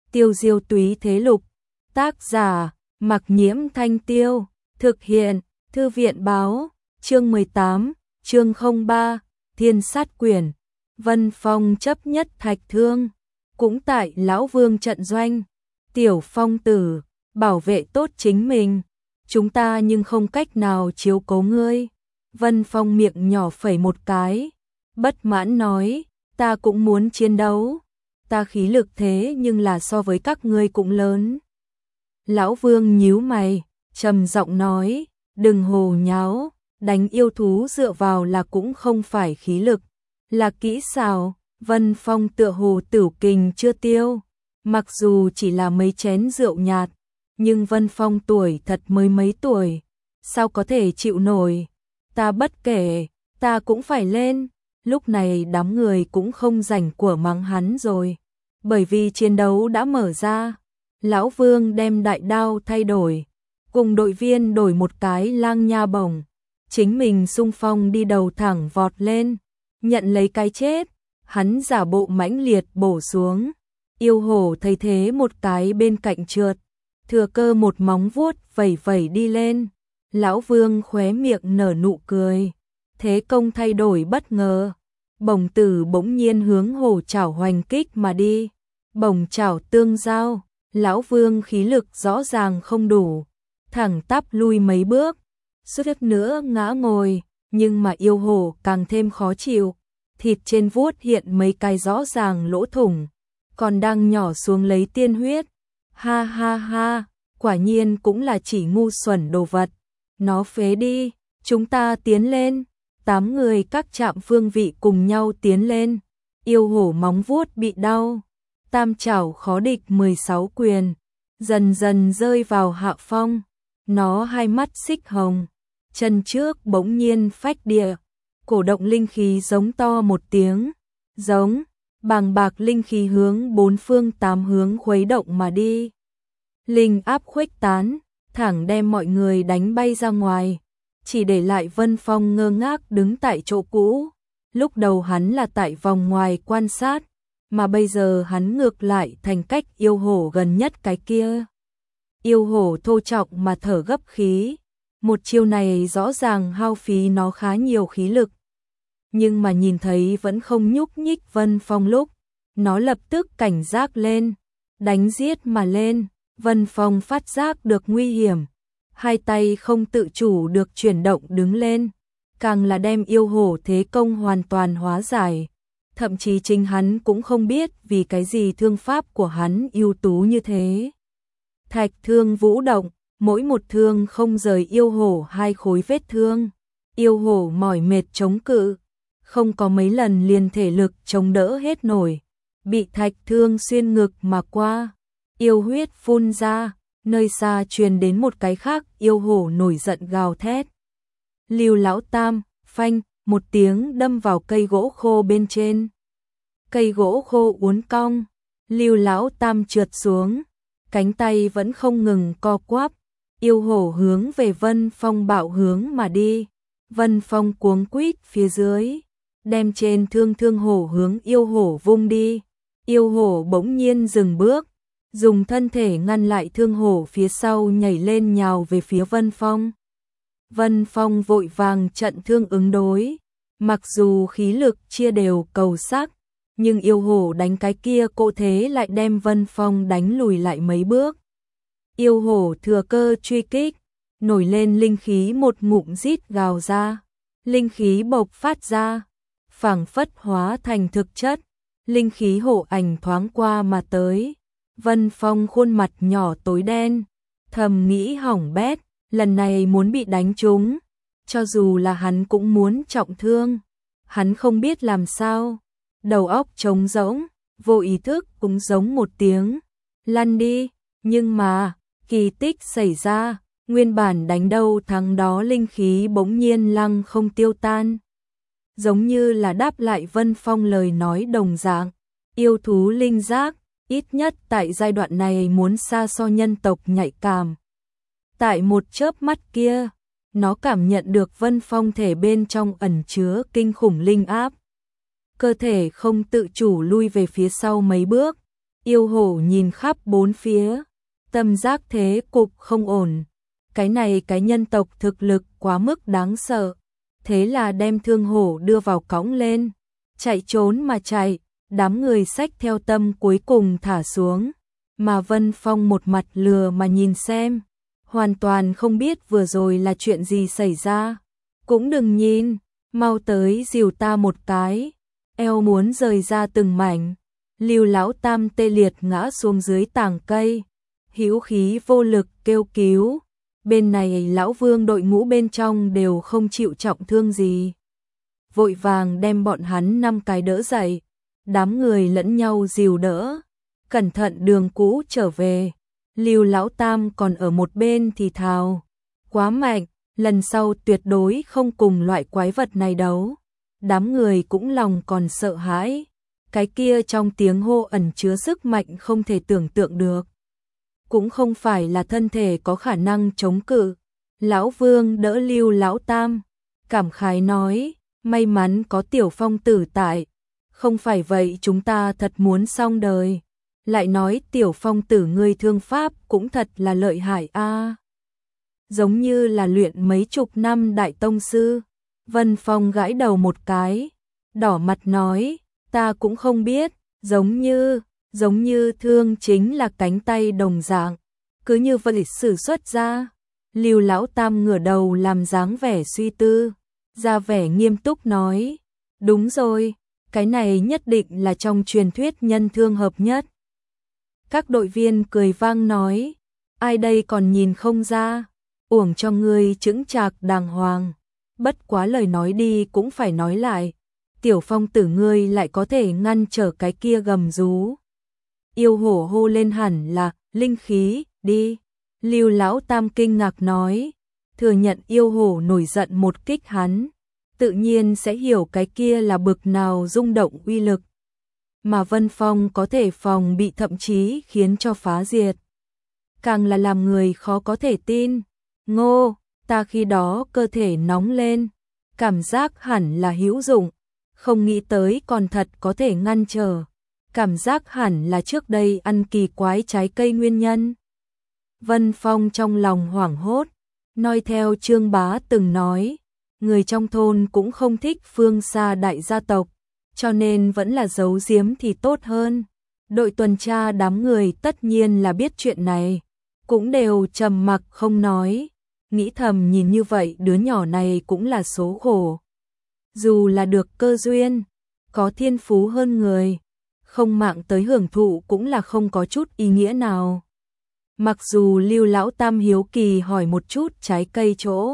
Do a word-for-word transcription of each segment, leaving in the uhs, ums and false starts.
Tiêu diêu túy thế lục. Tác giả, Mặc Nhiễm Thanh Tiêu. Thực hiện, Thư viện báo. Chương mười tám, chương không ba, Thiên sát quyển. Vân Phong chấp nhất Thạch Thương. Cũng tại Lão Vương trận doanh. Tiểu Phong tử, bảo vệ tốt chính mình. Chúng ta nhưng không cách nào chiếu cố ngươi. Vân Phong miệng nhỏ phẩy một cái. Bất mãn nói, ta cũng muốn chiến đấu. Ta khí lực thế nhưng là so với các ngươi cũng lớn. Lão Vương nhíu mày, trầm giọng nói, đừng hồ nháo, đánh yêu thú dựa vào là cũng không phải khí lực, là kỹ xảo. Vân Phong tựa hồ tửu kình chưa tiêu, mặc dù chỉ là mấy chén rượu nhạt, nhưng Vân Phong tuổi thật mới mấy tuổi, sao có thể chịu nổi. Ta bất kể, ta cũng phải lên. Lúc này đám người cũng không rảnh của mắng hắn rồi, bởi vì chiến đấu đã mở ra. Lão Vương đem đại đao thay đổi, cùng đội viên đổi một cái lang nha bổng, chính mình xung phong đi đầu thẳng vọt lên, nhận lấy cái chết. Hắn giả bộ mãnh liệt bổ xuống, yêu hổ thấy thế một cái bên cạnh trượt, thừa cơ một móng vuốt vẩy vẩy đi lên. Lão Vương khóe miệng nở nụ cười, thế công thay đổi bất ngờ, bổng tử bỗng nhiên hướng hổ chảo hoành kích mà đi, bổng chảo tương giao. Lão Vương khí lực rõ ràng không đủ, thẳng tắp lui mấy bước, suýt nữa ngã ngồi, nhưng mà yêu hổ càng thêm khó chịu, thịt trên vuốt hiện mấy cái rõ ràng lỗ thủng, còn đang nhỏ xuống lấy tiên huyết. Ha ha ha, quả nhiên cũng là chỉ ngu xuẩn đồ vật, nó phế đi, chúng ta tiến lên. Tám người các trạm phương vị cùng nhau tiến lên, yêu hổ móng vuốt bị đau, tam chảo khó địch mười sáu quyền, dần dần rơi vào hạ phong. Nó hai mắt xích hồng, chân trước bỗng nhiên phách địa, cổ động linh khí giống to một tiếng, giống, bàng bạc linh khí hướng bốn phương tám hướng khuấy động mà đi. Linh áp khuếch tán, thẳng đem mọi người đánh bay ra ngoài, chỉ để lại Vân Phong ngơ ngác đứng tại chỗ cũ. Lúc đầu hắn là tại vòng ngoài quan sát, mà bây giờ hắn ngược lại thành cách yêu hổ gần nhất cái kia. Yêu hổ thô trọng mà thở gấp khí, một chiêu này rõ ràng hao phí nó khá nhiều khí lực. Nhưng mà nhìn thấy vẫn không nhúc nhích Vân Phong lúc, nó lập tức cảnh giác lên, đánh giết mà lên. Vân Phong phát giác được nguy hiểm, hai tay không tự chủ được chuyển động đứng lên, càng là đem yêu hổ thế công hoàn toàn hóa giải. Thậm chí chính hắn cũng không biết vì cái gì thương pháp của hắn ưu tú như thế. Thạch thương vũ động, mỗi một thương không rời yêu hổ hai khối vết thương. Yêu hổ mỏi mệt chống cự, không có mấy lần liền thể lực chống đỡ hết nổi, bị thạch thương xuyên ngực mà qua, yêu huyết phun ra. Nơi xa truyền đến một cái khác yêu hổ nổi giận gào thét. Lưu Lão Tam, phanh, một tiếng đâm vào cây gỗ khô bên trên. Cây gỗ khô uốn cong, Lưu Lão Tam trượt xuống, cánh tay vẫn không ngừng co quắp. Yêu hổ hướng về Vân Phong bạo hướng mà đi. Vân Phong cuống quýt phía dưới, đem trên thương thương hổ hướng yêu hổ vung đi. Yêu hổ bỗng nhiên dừng bước, dùng thân thể ngăn lại thương hổ phía sau nhảy lên nhào về phía Vân Phong. Vân Phong vội vàng trận thương ứng đối, mặc dù khí lực chia đều cầu sắc, nhưng yêu hổ đánh cái kia cỗ thế lại đem Vân Phong đánh lùi lại mấy bước. Yêu hổ thừa cơ truy kích, nổi lên linh khí một ngụm rít gào ra, linh khí bộc phát ra, phảng phất hóa thành thực chất, linh khí hổ ảnh thoáng qua mà tới. Vân Phong khuôn mặt nhỏ tối đen, thầm nghĩ hỏng bét, lần này muốn bị đánh trúng, cho dù là hắn cũng muốn trọng thương. Hắn không biết làm sao, đầu óc trống rỗng, vô ý thức cũng giống một tiếng, lăn đi. Nhưng mà, kỳ tích xảy ra, nguyên bản đánh đâu thắng đó linh khí bỗng nhiên lăng không tiêu tan. Giống như là đáp lại Vân Phong lời nói đồng dạng, yêu thú linh giác, ít nhất tại giai đoạn này muốn xa so nhân tộc nhạy cảm. Tại một chớp mắt kia, nó cảm nhận được Vân Phong thể bên trong ẩn chứa kinh khủng linh áp. Cơ thể không tự chủ lui về phía sau mấy bước, Yêu hổ nhìn khắp bốn phía, tâm giác thế cục không ổn. Cái này cái nhân tộc thực lực quá mức đáng sợ. Thế là đem thương hổ đưa vào cõng lên. Chạy trốn mà chạy, đám người xách theo tâm cuối cùng thả xuống. Mà Vân Phong một mặt lừa mà nhìn xem. Hoàn toàn không biết vừa rồi là chuyện gì xảy ra. Cũng đừng nhìn, mau tới dìu ta một cái. Eo muốn rời ra từng mảnh. Lưu Lão Tam tê liệt ngã xuống dưới tảng cây. Hữu khí vô lực kêu cứu. Bên này Lão Vương đội ngũ bên trong đều không chịu trọng thương gì. Vội vàng đem bọn hắn năm cái đỡ dậy. Đám người lẫn nhau dìu đỡ. Cẩn thận đường cũ trở về. Lưu Lão Tam còn ở một bên thì thào. Quá mạnh, lần sau tuyệt đối không cùng loại quái vật này đấu. Đám người cũng lòng còn sợ hãi. Cái kia trong tiếng hô ẩn chứa sức mạnh không thể tưởng tượng được. Cũng không phải là thân thể có khả năng chống cự. Lão Vương đỡ Lưu Lão Tam, cảm khái nói, may mắn có Tiểu Phong tử tại, không phải vậy chúng ta thật muốn xong đời. Lại nói Tiểu Phong tử ngươi thương pháp cũng thật là lợi hại a. Giống như là luyện mấy chục năm đại tông sư. Vân Phong gãi đầu một cái, đỏ mặt nói, ta cũng không biết, giống như, giống như thương chính là cánh tay đồng dạng. Cứ như vậy sử xuất ra. Lưu Lão Tam ngửa đầu làm dáng vẻ suy tư, ra vẻ nghiêm túc nói, đúng rồi, cái này nhất định là trong truyền thuyết nhân thương hợp nhất. Các đội viên cười vang nói, ai đây còn nhìn không ra, uổng cho ngươi chững chạc đàng hoàng. Bất quá lời nói đi cũng phải nói lại, Tiểu Phong tử ngươi lại có thể ngăn trở cái kia gầm rú. Yêu hổ hô lên hẳn là linh khí, đi. Lưu Lão Tam kinh ngạc nói, thừa nhận yêu hổ nổi giận một kích hắn, tự nhiên sẽ hiểu cái kia là bực nào rung động uy lực. Mà Vân Phong có thể phòng bị thậm chí khiến cho phá diệt. Càng là làm người khó có thể tin. Ngô, ta khi đó cơ thể nóng lên, cảm giác hẳn là hữu dụng, không nghĩ tới còn thật có thể ngăn trở. Cảm giác hẳn là trước đây ăn kỳ quái trái cây nguyên nhân. Vân Phong trong lòng hoảng hốt, nói theo Trương Bá từng nói, người trong thôn cũng không thích phương xa đại gia tộc, cho nên vẫn là giấu giếm thì tốt hơn. Đội tuần tra đám người tất nhiên là biết chuyện này, cũng đều trầm mặc không nói, nghĩ thầm nhìn như vậy đứa nhỏ này cũng là số khổ. Dù là được cơ duyên, có thiên phú hơn người, không mạng tới hưởng thụ cũng là không có chút ý nghĩa nào. Mặc dù Lưu Lão Tam hiếu kỳ hỏi một chút trái cây chỗ.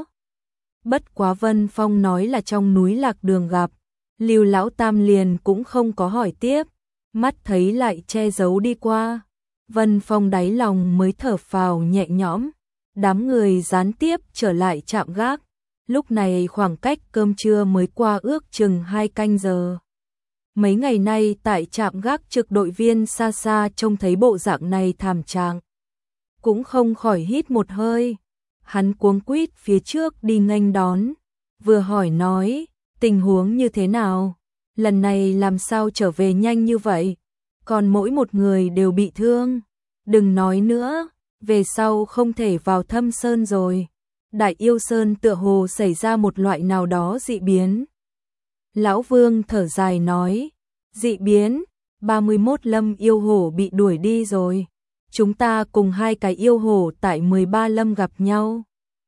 Bất quá Vân Phong nói là trong núi lạc đường gặp, Lưu Lão Tam liền cũng không có hỏi tiếp, mắt thấy lại che giấu đi qua. Vân Phong đáy lòng mới thở phào nhẹ nhõm, đám người gián tiếp trở lại trạm gác. Lúc này khoảng cách cơm trưa mới qua ước chừng hai canh giờ. Mấy ngày nay tại trạm gác trực đội viên xa xa trông thấy bộ dạng này thảm trạng, cũng không khỏi hít một hơi. Hắn cuống quýt phía trước đi nghênh đón, vừa hỏi nói, tình huống như thế nào? Lần này làm sao trở về nhanh như vậy? Còn mỗi một người đều bị thương. Đừng nói nữa, về sau không thể vào Thâm Sơn rồi. Đại Yêu Sơn tựa hồ xảy ra một loại nào đó dị biến. Lão Vương thở dài nói, dị biến, ba mươi mốt lâm yêu hổ bị đuổi đi rồi. Chúng ta cùng hai cái yêu hổ tại mười ba lâm gặp nhau.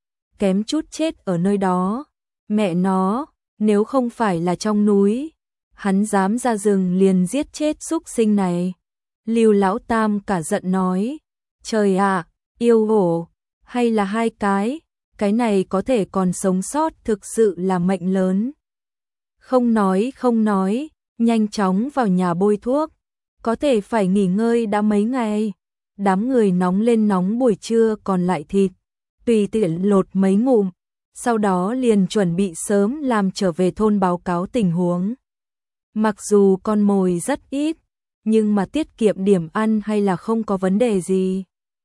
Kém chút chết ở nơi đó. Mẹ nó, nếu không phải là trong núi, hắn dám ra rừng liền giết chết súc sinh này. Lưu Lão Tam cả giận nói, trời ạ, yêu hổ, hay là hai cái, cái này có thể còn sống sót thực sự là mệnh lớn. Không nói không nói, nhanh chóng vào nhà bôi thuốc, có thể phải nghỉ ngơi đã mấy ngày. Đám người nóng lên nóng buổi trưa còn lại thịt, tùy tiện lột mấy ngụm, sau đó liền chuẩn bị sớm làm trở về thôn báo cáo tình huống. Mặc dù con mồi rất ít, nhưng mà tiết kiệm điểm ăn hay là không có vấn đề gì.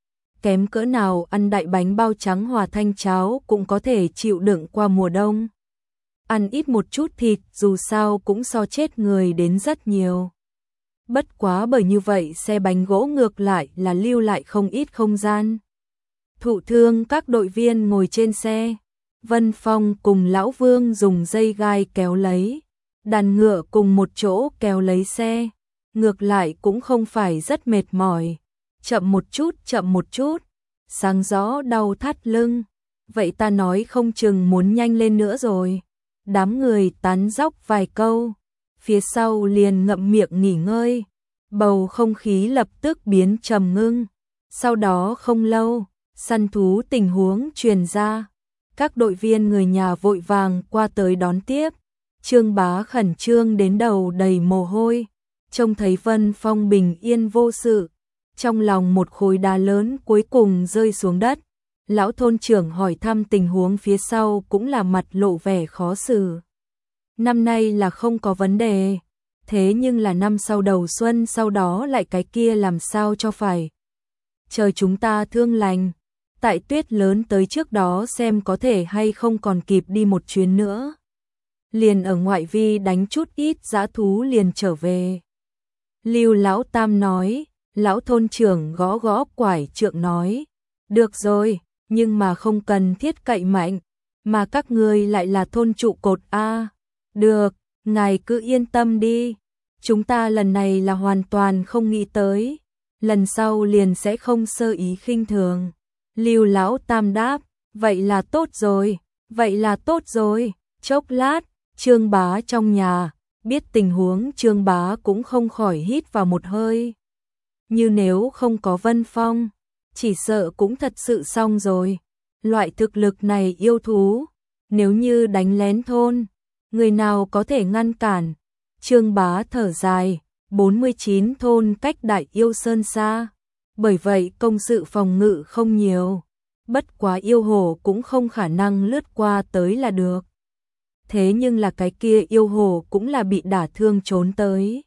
Kém cỡ nào ăn đại bánh bao trắng hòa thanh cháo cũng có thể chịu đựng qua mùa đông. Ăn ít một chút thịt dù sao cũng so chết người đến rất nhiều. Bất quá bởi như vậy xe bánh gỗ ngược lại là lưu lại không ít không gian. Thụ thương các đội viên ngồi trên xe, Vân Phong cùng Lão Vương dùng dây gai kéo lấy, đàn ngựa cùng một chỗ kéo lấy xe, ngược lại cũng không phải rất mệt mỏi, chậm một chút chậm một chút, sáng gió đau thắt lưng, vậy ta nói không chừng muốn nhanh lên nữa rồi. Đám người tán dóc vài câu, phía sau liền ngậm miệng nghỉ ngơi, bầu không khí lập tức biến trầm ngưng. Sau đó không lâu, săn thú tình huống truyền ra, các đội viên người nhà vội vàng qua tới đón tiếp. Trương Bá khẩn trương đến đầu đầy mồ hôi, trông thấy Vân Phong bình yên vô sự, trong lòng một khối đá lớn cuối cùng rơi xuống đất. Lão thôn trưởng hỏi thăm tình huống phía sau cũng là mặt lộ vẻ khó xử. Năm nay là không có vấn đề, thế nhưng là năm sau đầu xuân sau đó lại cái kia làm sao cho phải. Chờ chúng ta thương lành, tại tuyết lớn tới trước đó xem có thể hay không còn kịp đi một chuyến nữa. Liền ở ngoại vi đánh chút ít dã thú liền trở về. Lưu Lão Tam nói, lão thôn trưởng gõ gõ quải trượng nói, được rồi, nhưng mà không cần thiết cậy mạnh, mà các ngươi lại là thôn trụ cột a. Được, ngài cứ yên tâm đi, chúng ta lần này là hoàn toàn không nghĩ tới, lần sau liền sẽ không sơ ý khinh thường. Lưu Lão Tam đáp, vậy là tốt rồi, vậy là tốt rồi. Chốc lát, Trương Bá trong nhà, biết tình huống Trương Bá cũng không khỏi hít vào một hơi. Như nếu không có Vân Phong, chỉ sợ cũng thật sự xong rồi. Loại thực lực này yêu thú, nếu như đánh lén thôn, người nào có thể ngăn cản. Trương Bá thở dài, bốn mươi chín thôn cách Đại Yêu Sơn xa, bởi vậy công sự phòng ngự không nhiều, bất quá yêu hổ cũng không khả năng lướt qua tới là được. Thế nhưng là cái kia yêu hổ cũng là bị đả thương trốn tới.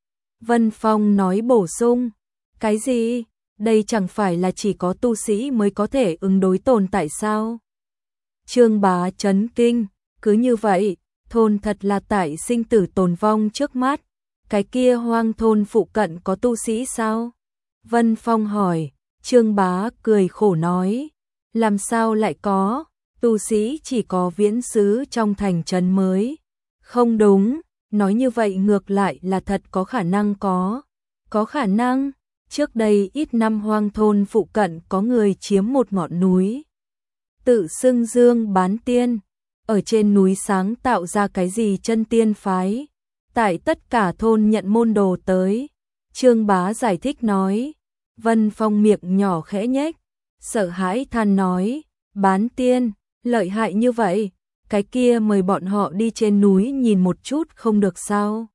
Vân Phong nói bổ sung, cái gì? Đây chẳng phải là chỉ có tu sĩ mới có thể ứng đối tồn tại sao? Trương Bá chấn kinh, cứ như vậy, thôn thật là tại sinh tử tồn vong trước mắt, cái kia hoang thôn phụ cận có tu sĩ sao? Vân Phong hỏi, Trương Bá cười khổ nói, làm sao lại có, tu sĩ chỉ có viễn xứ trong thành trấn mới. Không đúng, nói như vậy ngược lại là thật có khả năng có, có khả năng. Trước đây ít năm hoang thôn phụ cận có người chiếm một ngọn núi, tự xưng Dương Bán Tiên, ở trên núi sáng tạo ra cái gì chân tiên phái, tại tất cả thôn nhận môn đồ tới. Trương Bá giải thích nói, Vân Phong miệng nhỏ khẽ nhếch, sợ hãi than nói, Bán Tiên, lợi hại như vậy, cái kia mời bọn họ đi trên núi nhìn một chút không được sao?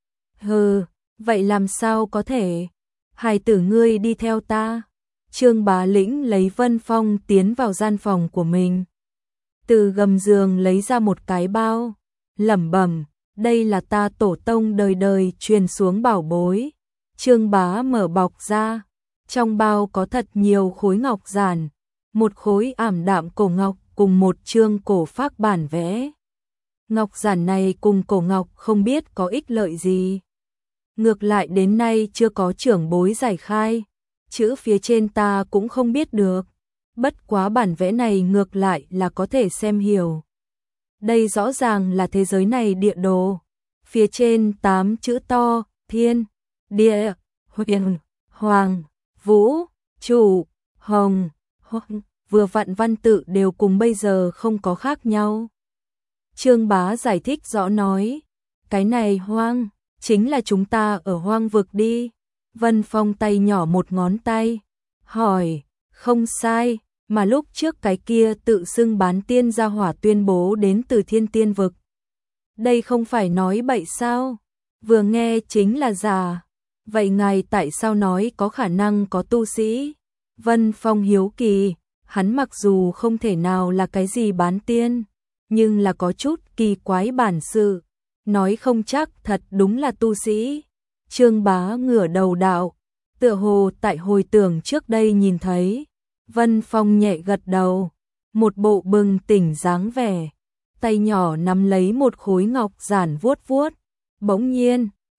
Hừ, vậy làm sao có thể? Hài tử ngươi đi theo ta. Trương Bá Lĩnh lấy Vân Phong tiến vào gian phòng của mình. Từ gầm giường lấy ra một cái bao, lẩm bẩm, đây là ta tổ tông đời đời truyền xuống bảo bối. Trương Bá mở bọc ra, trong bao có thật nhiều khối ngọc giản, một khối ảm đạm cổ ngọc cùng một chương cổ phác bản vẽ. Ngọc giản này cùng cổ ngọc không biết có ích lợi gì. Ngược lại đến nay chưa có trưởng bối giải khai, chữ phía trên ta cũng không biết được, bất quá bản vẽ này ngược lại là có thể xem hiểu. Đây rõ ràng là thế giới này địa đồ, phía trên tám chữ to, thiên, địa, huyền, hoàng, vũ, trụ, hồng, hồng, vừa vặn văn tự đều cùng bây giờ không có khác nhau. Trương Bá giải thích rõ nói, cái này hoang, chính là chúng ta ở hoang vực đi. Vân Phong tay nhỏ một ngón tay, hỏi, không sai, mà lúc trước cái kia tự xưng Bán Tiên gia hỏa tuyên bố đến từ Thiên Tiên vực. Đây không phải nói bậy sao? Vừa nghe chính là giả. Vậy ngài tại sao nói có khả năng có tu sĩ? Vân Phong hiếu kỳ, hắn mặc dù không thể nào là cái gì Bán Tiên, nhưng là có chút kỳ quái bản sự. Nói không chắc thật đúng là tu sĩ. Trương Bá ngửa đầu đạo, tựa hồ tại hồi tưởng trước đây nhìn thấy. Vân Phong nhẹ gật đầu, một bộ bừng tỉnh dáng vẻ, tay nhỏ nắm lấy một khối ngọc giản vuốt vuốt. Bỗng nhiên,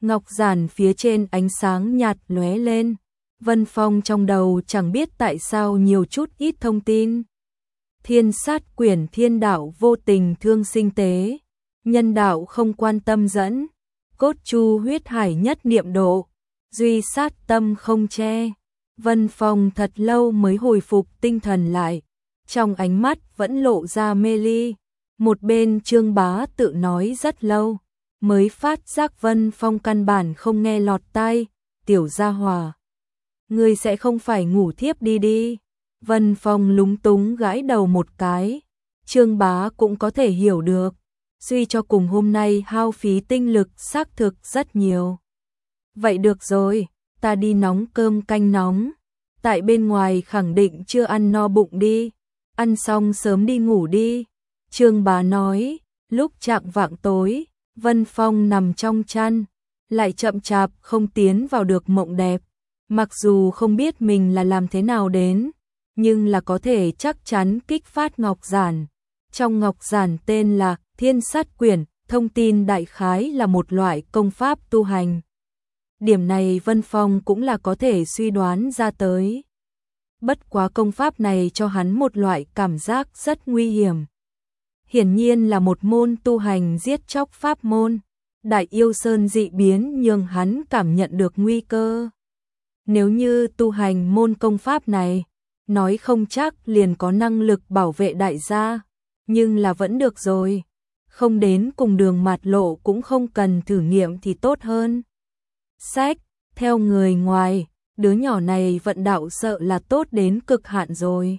ngọc giản phía trên ánh sáng nhạt lóe lên. Vân Phong trong đầu chẳng biết tại sao nhiều chút ít thông tin. Thiên sát quyển thiên đạo vô tình thương sinh tế, nhân đạo không quan tâm dẫn, cốt chu huyết hải nhất niệm độ, duy sát tâm không che. Vân Phong thật lâu mới hồi phục tinh thần lại, trong ánh mắt vẫn lộ ra mê ly. Một bên Trương Bá tự nói rất lâu, mới phát giác Vân Phong căn bản không nghe lọt tai. Tiểu gia hòa, ngươi sẽ không phải ngủ thiếp đi đi. Vân Phong lúng túng gãi đầu một cái. Trương Bá cũng có thể hiểu được, suy cho cùng hôm nay hao phí tinh lực xác thực rất nhiều. Vậy được rồi, ta đi nóng cơm canh nóng. Tại bên ngoài khẳng định chưa ăn no bụng đi, ăn xong sớm đi ngủ đi. Trương Bá nói. Lúc chạng vạng tối, Vân Phong nằm trong chăn, lại chậm chạp không tiến vào được mộng đẹp. Mặc dù không biết mình là làm thế nào đến, nhưng là có thể chắc chắn kích phát ngọc giản. Trong ngọc giản tên là Thiên Sát Quyển, thông tin đại khái là một loại công pháp tu hành. Điểm này Vân Phong cũng là có thể suy đoán ra tới. Bất quá công pháp này cho hắn một loại cảm giác rất nguy hiểm. Hiển nhiên là một môn tu hành giết chóc pháp môn. Đại yêu sơn dị biến nhường hắn cảm nhận được nguy cơ. Nếu như tu hành môn công pháp này, nói không chắc liền có năng lực bảo vệ đại gia, nhưng là vẫn được rồi. Không đến cùng đường mạt lộ cũng không cần thử nghiệm thì tốt hơn. Sách, theo người ngoài, đứa nhỏ này vận đạo sợ là tốt đến cực hạn rồi.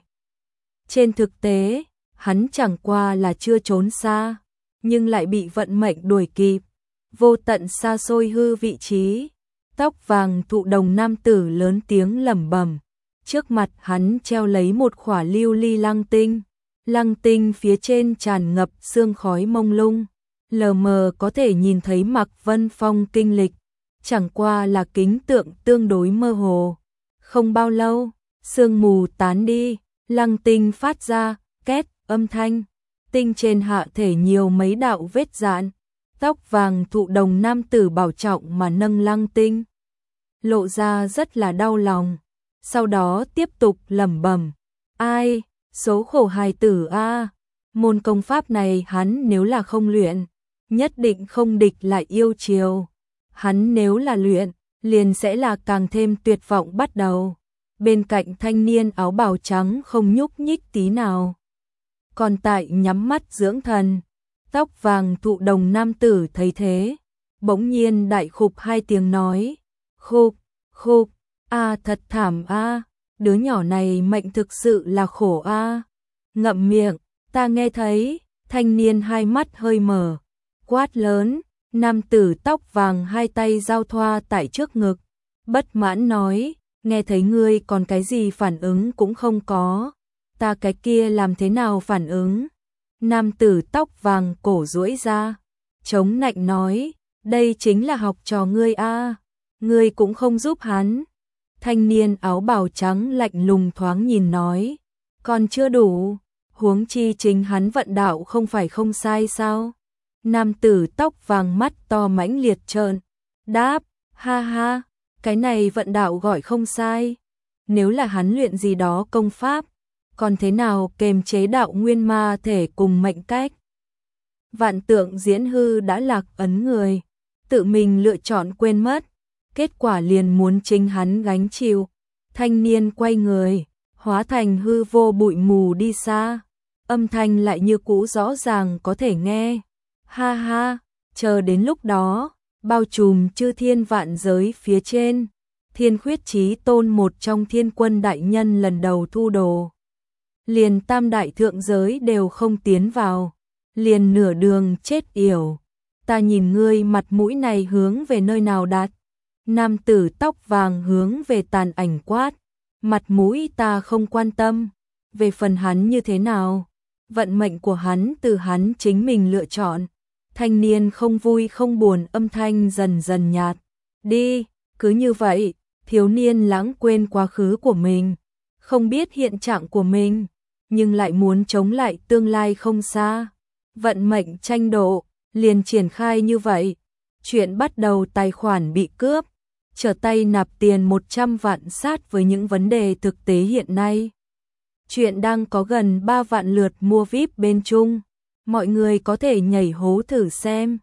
Trên thực tế, hắn chẳng qua là chưa trốn xa, nhưng lại bị vận mệnh đuổi kịp. Vô tận xa xôi hư vị trí, tóc vàng thụ đồng nam tử lớn tiếng lẩm bẩm. Trước mặt hắn treo lấy một khỏa lưu ly lăng tinh. Lăng tinh phía trên tràn ngập sương khói mông lung, lờ mờ có thể nhìn thấy Mạc Vân Phong kinh lịch, chẳng qua là kính tượng tương đối mơ hồ. Không bao lâu, sương mù tán đi, lăng tinh phát ra két âm thanh, tinh trên hạ thể nhiều mấy đạo vết dạn. Tóc vàng thụ đồng nam tử bảo trọng mà nâng lăng tinh, lộ ra rất là đau lòng. Sau đó tiếp tục lẩm bẩm, ai, số khổ hài tử a, môn công pháp này hắn nếu là không luyện, nhất định không địch lại yêu chiều. Hắn nếu là luyện, liền sẽ là càng thêm tuyệt vọng bắt đầu. Bên cạnh thanh niên áo bào trắng không nhúc nhích tí nào, còn tại nhắm mắt dưỡng thần. Tóc vàng thụ đồng nam tử thấy thế, bỗng nhiên đại khục hai tiếng nói, khục, khục, a thật thảm a, đứa nhỏ này mệnh thực sự là khổ a. Ngậm miệng, ta nghe thấy. Thanh niên hai mắt hơi mở, quát lớn. Nam tử tóc vàng hai tay giao thoa tại trước ngực, bất mãn nói, nghe thấy ngươi còn cái gì phản ứng cũng không có, ta cái kia làm thế nào phản ứng? Nam tử tóc vàng cổ duỗi ra, chống nạnh nói, đây chính là học trò ngươi a, ngươi cũng không giúp hắn. Thanh niên áo bào trắng lạnh lùng thoáng nhìn nói, còn chưa đủ, huống chi chính hắn vận đạo không phải không sai sao? Nam tử tóc vàng mắt to mãnh liệt trợn, đáp, ha ha, cái này vận đạo gọi không sai. Nếu là hắn luyện gì đó công pháp, còn thế nào kềm chế đạo nguyên ma thể cùng mệnh cách. Vạn tượng diễn hư đã lạc ấn người, tự mình lựa chọn quên mất, kết quả liền muốn chính hắn gánh chịu. Thanh niên quay người, hóa thành hư vô bụi mù đi xa, âm thanh lại như cũ rõ ràng có thể nghe. Ha ha, chờ đến lúc đó, bao trùm chư thiên vạn giới phía trên, Thiên Khuyết Chí Tôn một trong thiên quân đại nhân lần đầu thu đồ. Liền tam đại thượng giới đều không tiến vào, liền nửa đường chết yểu. Ta nhìn ngươi mặt mũi này hướng về nơi nào đặt? Nam tử tóc vàng hướng về tàn ảnh quát, mặt mũi ta không quan tâm, về phần hắn như thế nào, vận mệnh của hắn từ hắn chính mình lựa chọn. Thanh niên không vui không buồn âm thanh dần dần nhạt đi. Cứ như vậy, thiếu niên lãng quên quá khứ của mình, không biết hiện trạng của mình, nhưng lại muốn chống lại tương lai không xa. Vận mệnh tranh độ, liền triển khai như vậy. Chuyện bắt đầu tài khoản bị cướp, trở tay nạp tiền một trăm vạn sát với những vấn đề thực tế hiện nay. Chuyện đang có gần ba vạn lượt mua vi ai pi bên Trung. Mọi người có thể nhảy hố thử xem.